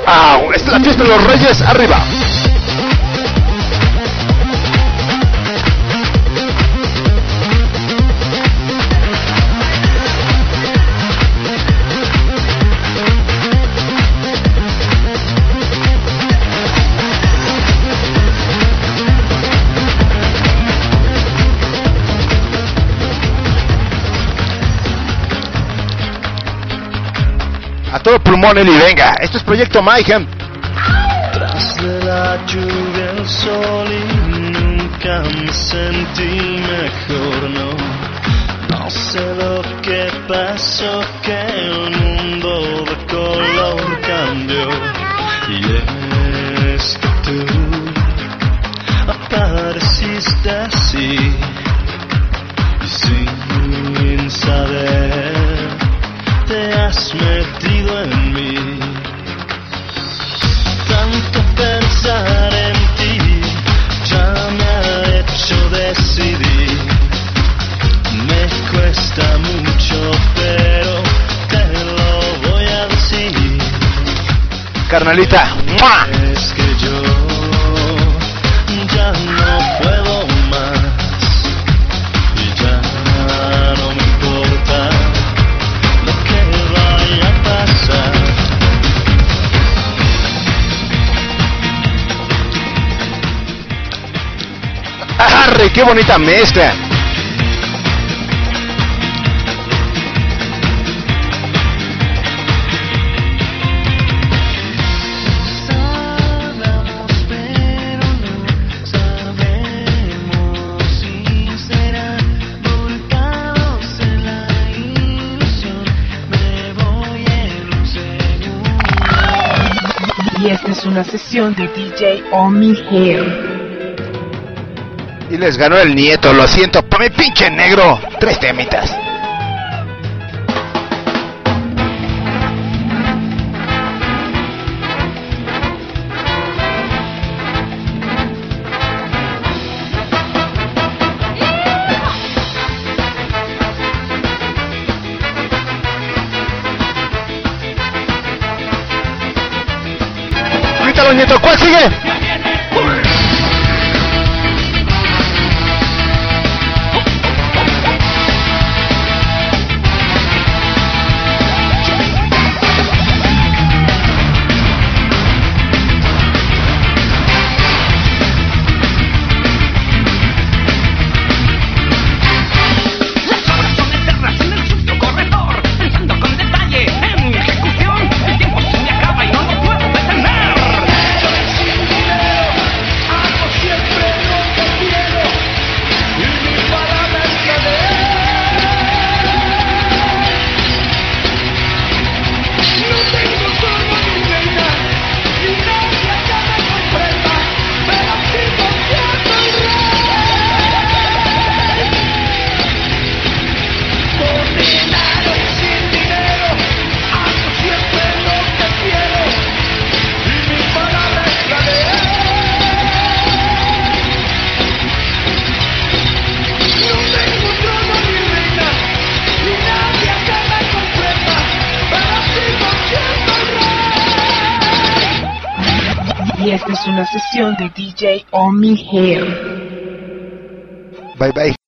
Esta es la fiesta de los Reyes, arriba. A todo pulmón, Eli, venga. Esto es Proyecto Mayhem. Tras de la lluvia el sol y nunca me sentí mejor, no sé lo que pasó, que el mundo de color cambió. Y es que tú apareciste así y sin saber te has metido en mí. Tanto pensar en ti ya me ha hecho decidir. Me cuesta mucho, pero te lo voy a decir. Carnalita, ¡mua! Es que yo ya no puedo más y ya no me importa lo que vaya a pasar. ¡Arre! ¡Qué bonita mezcla! Y esta es una sesión de DJ Omi Hair. Y les ganó el nieto, lo siento, pa' mi pinche negro. 3 temitas. Grítalo, nieto, ¿cuál sigue? Y esta es una sesión de DJ Omi Hair. Bye bye.